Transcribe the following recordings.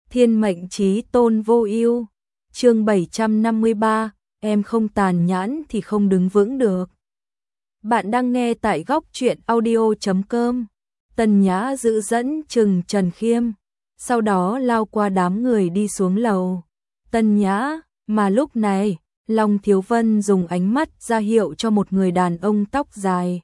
Thiên mệnh chí tôn vô ưu. Chương 753, em không tàn nhẫn thì không đứng vững được. Bạn đang nghe tại góc truyện audio.com. Tần Nhã giữ dẫn chừng Trần Khiêm, sau đó lao qua đám người đi xuống lầu. Tần Nhã, mà lúc này, Long Thiếu Vân dùng ánh mắt ra hiệu cho một người đàn ông tóc dài.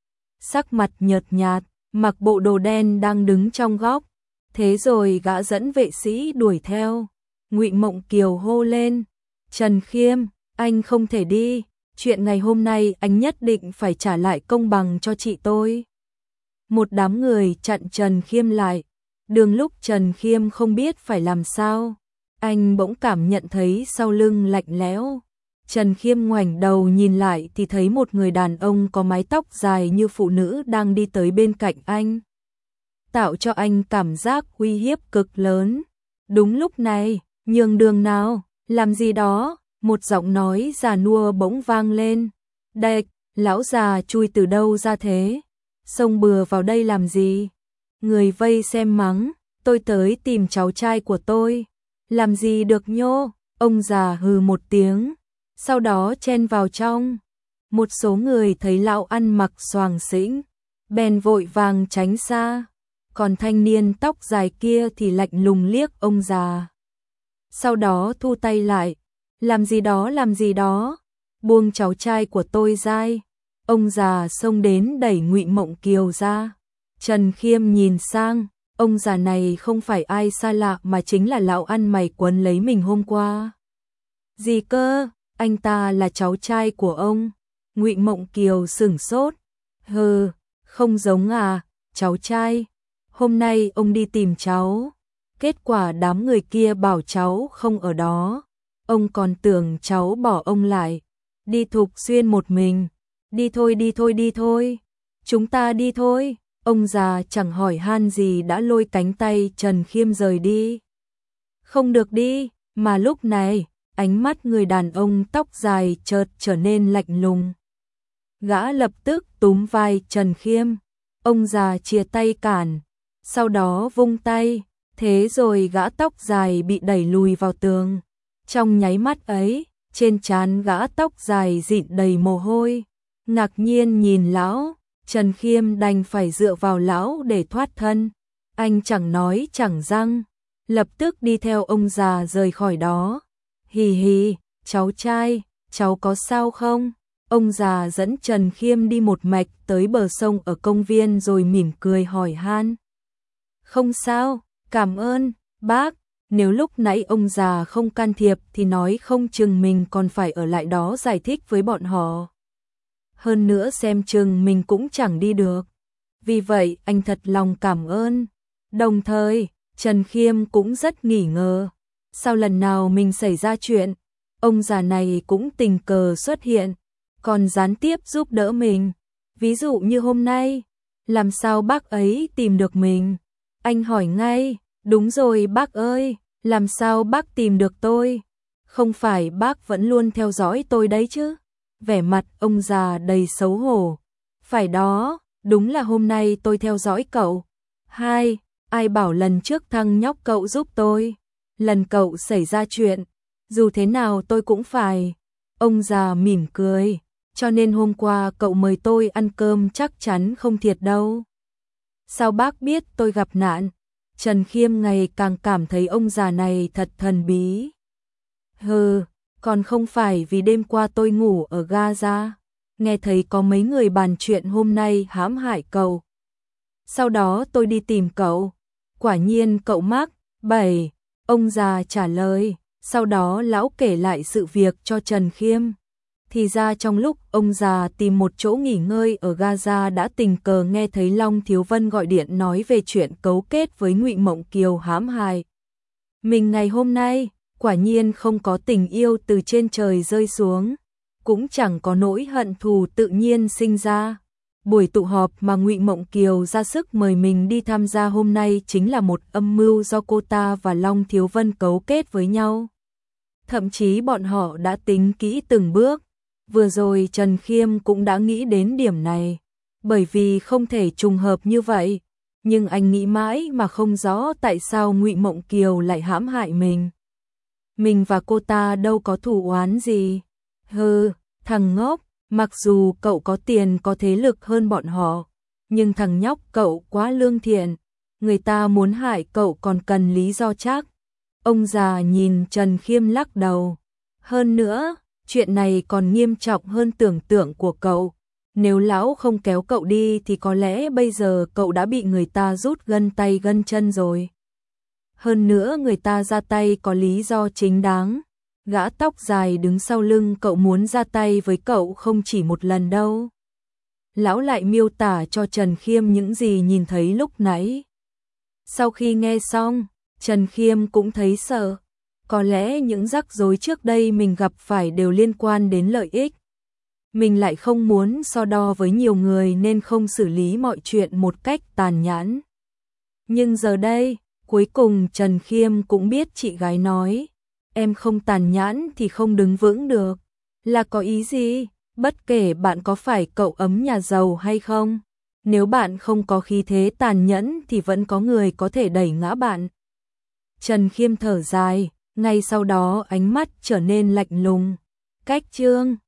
Sắc mặt nhợt nhạt, mặc bộ đồ đen đang đứng trong góc. Thế rồi gã dẫn vệ sĩ đuổi theo. Ngụy Mộng Kiều hô lên, Trần Khiêm, anh không thể đi, chuyện ngày hôm nay anh nhất định phải trả lại công bằng cho chị tôi. Một đám người chặn Trần Khiêm lại. Đường lúc Trần Khiêm không biết phải làm sao, anh bỗng cảm nhận thấy sau lưng lạnh lẽo. Trần Khiêm ngoảnh đầu nhìn lại thì thấy một người đàn ông có mái tóc dài như phụ nữ đang đi tới bên cạnh anh, tạo cho anh cảm giác uy hiếp cực lớn. Đúng lúc này, nhường đường nào, làm gì đó, một giọng nói già nua bỗng vang lên. Đệch, lão già chui từ đâu ra thế? Xông bừa vào đây làm gì? Người vây xem mắng, tôi tới tìm cháu trai của tôi. Làm gì được nhô? Ông già hừ một tiếng, sau đó chen vào trong. Một số người thấy lão ăn mặc xoàng xĩnh, bèn vội vàng tránh xa. Còn thanh niên tóc dài kia thì lạnh lùng liếc ông già, sau đó thu tay lại. Làm gì đó, buông cháu trai của tôi ra. Ông già xông đến đẩy Ngụy Mộng Kiều ra. Trần Khiêm nhìn sang, ông già này không phải ai xa lạ mà chính là lão ăn mày quấn lấy mình hôm qua. Gì cơ, anh ta là cháu trai của ông? Ngụy Mộng Kiều sửng sốt. Hừ, không giống à, cháu trai. Hôm nay ông đi tìm cháu, kết quả đám người kia bảo cháu không ở đó. Ông còn tưởng cháu bỏ ông lại, đi Thục Xuyên một mình. Đi thôi, chúng ta đi thôi. Ông già chẳng hỏi han gì đã lôi cánh tay Trần Khiêm rời đi. Không được đi, mà lúc này, ánh mắt người đàn ông tóc dài chợt trở nên lạnh lùng. Gã lập tức túm vai Trần Khiêm, ông già chia tay cản, sau đó vung tay, thế rồi gã tóc dài bị đẩy lùi vào tường. Trong nháy mắt ấy, trên trán gã tóc dài dịn đầy mồ hôi. Ngạc nhiên nhìn lão, Trần Khiêm đành phải dựa vào lão để thoát thân. Anh chẳng nói chẳng rằng, lập tức đi theo ông già rời khỏi đó. Hì hì, cháu trai, cháu có sao không? Ông già dẫn Trần Khiêm đi một mạch tới bờ sông ở công viên rồi mỉm cười hỏi han. Không sao, cảm ơn, bác. Nếu lúc nãy ông già không can thiệp thì nói không chừng mình còn phải ở lại đó giải thích với bọn họ. Hơn nữa xem chừng mình cũng chẳng đi được. Vì vậy anh thật lòng cảm ơn. Đồng thời, Trần Khiêm cũng rất nghi ngờ. Sao lần nào mình xảy ra chuyện, ông già này cũng tình cờ xuất hiện, còn gián tiếp giúp đỡ mình. Ví dụ như hôm nay, làm sao bác ấy tìm được mình? Anh hỏi ngay, đúng rồi bác ơi, làm sao bác tìm được tôi? Không phải bác vẫn luôn theo dõi tôi đấy chứ? Vẻ mặt ông già đầy xấu hổ. Phải đó, đúng là hôm nay tôi theo dõi cậu. Hai, ai bảo lần trước thằng nhóc cậu giúp tôi? Lần cậu xảy ra chuyện, dù thế nào tôi cũng phải. Ông già mỉm cười, cho nên hôm qua cậu mời tôi ăn cơm chắc chắn không thiệt đâu. Sao bác biết tôi gặp nạn? Trần Khiêm ngày càng cảm thấy ông già này thật thần bí. Hừ, còn không phải vì đêm qua tôi ngủ ở Gaza, nghe thấy có mấy người bàn chuyện hôm nay hãm hại cậu. Sau đó tôi đi tìm cậu, quả nhiên cậu mắc. Bảy, ông già trả lời, sau đó lão kể lại sự việc cho Trần Khiêm. Thì ra trong lúc ông già tìm một chỗ nghỉ ngơi ở Gaza đã tình cờ nghe thấy Long Thiếu Vân gọi điện nói về chuyện cấu kết với Ngụy Mộng Kiều hãm hại mình ngày hôm nay. Quả nhiên không có tình yêu từ trên trời rơi xuống, cũng chẳng có nỗi hận thù tự nhiên sinh ra. Buổi tụ họp mà Ngụy Mộng Kiều ra sức mời mình đi tham gia hôm nay chính là một âm mưu do cô ta và Long Thiếu Vân cấu kết với nhau. Thậm chí bọn họ đã tính kỹ từng bước. Vừa rồi Trần Khiêm cũng đã nghĩ đến điểm này, bởi vì không thể trùng hợp như vậy. Nhưng anh nghĩ mãi mà không rõ tại sao Ngụy Mộng Kiều lại hãm hại mình. Mình và cô ta đâu có thù oán gì. Hừ, thằng ngốc, mặc dù cậu có tiền có thế lực hơn bọn họ, nhưng thằng nhóc cậu quá lương thiện, người ta muốn hại cậu còn cần lý do chắc. Ông già nhìn Trần Khiêm lắc đầu. Hơn nữa, chuyện này còn nghiêm trọng hơn tưởng tượng của cậu. Nếu lão không kéo cậu đi thì có lẽ bây giờ cậu đã bị người ta rút gân tay gân chân rồi. Hơn nữa người ta ra tay có lý do chính đáng. Gã tóc dài đứng sau lưng cậu muốn ra tay với cậu không chỉ một lần đâu. Lão lại miêu tả cho Trần Khiêm những gì nhìn thấy lúc nãy. Sau khi nghe xong, Trần Khiêm cũng thấy sợ. Có lẽ những rắc rối trước đây mình gặp phải đều liên quan đến lợi ích. Mình lại không muốn so đo với nhiều người nên không xử lý mọi chuyện một cách tàn nhẫn. Nhưng giờ đây, cuối cùng Trần Khiêm cũng biết chị gái nói, em không tàn nhẫn thì không đứng vững được. Là có ý gì? Bất kể bạn có phải cậu ấm nhà giàu hay không, nếu bạn không có khí thế tàn nhẫn thì vẫn có người có thể đẩy ngã bạn. Trần Khiêm thở dài, ngay sau đó ánh mắt trở nên lạnh lùng. Cách chương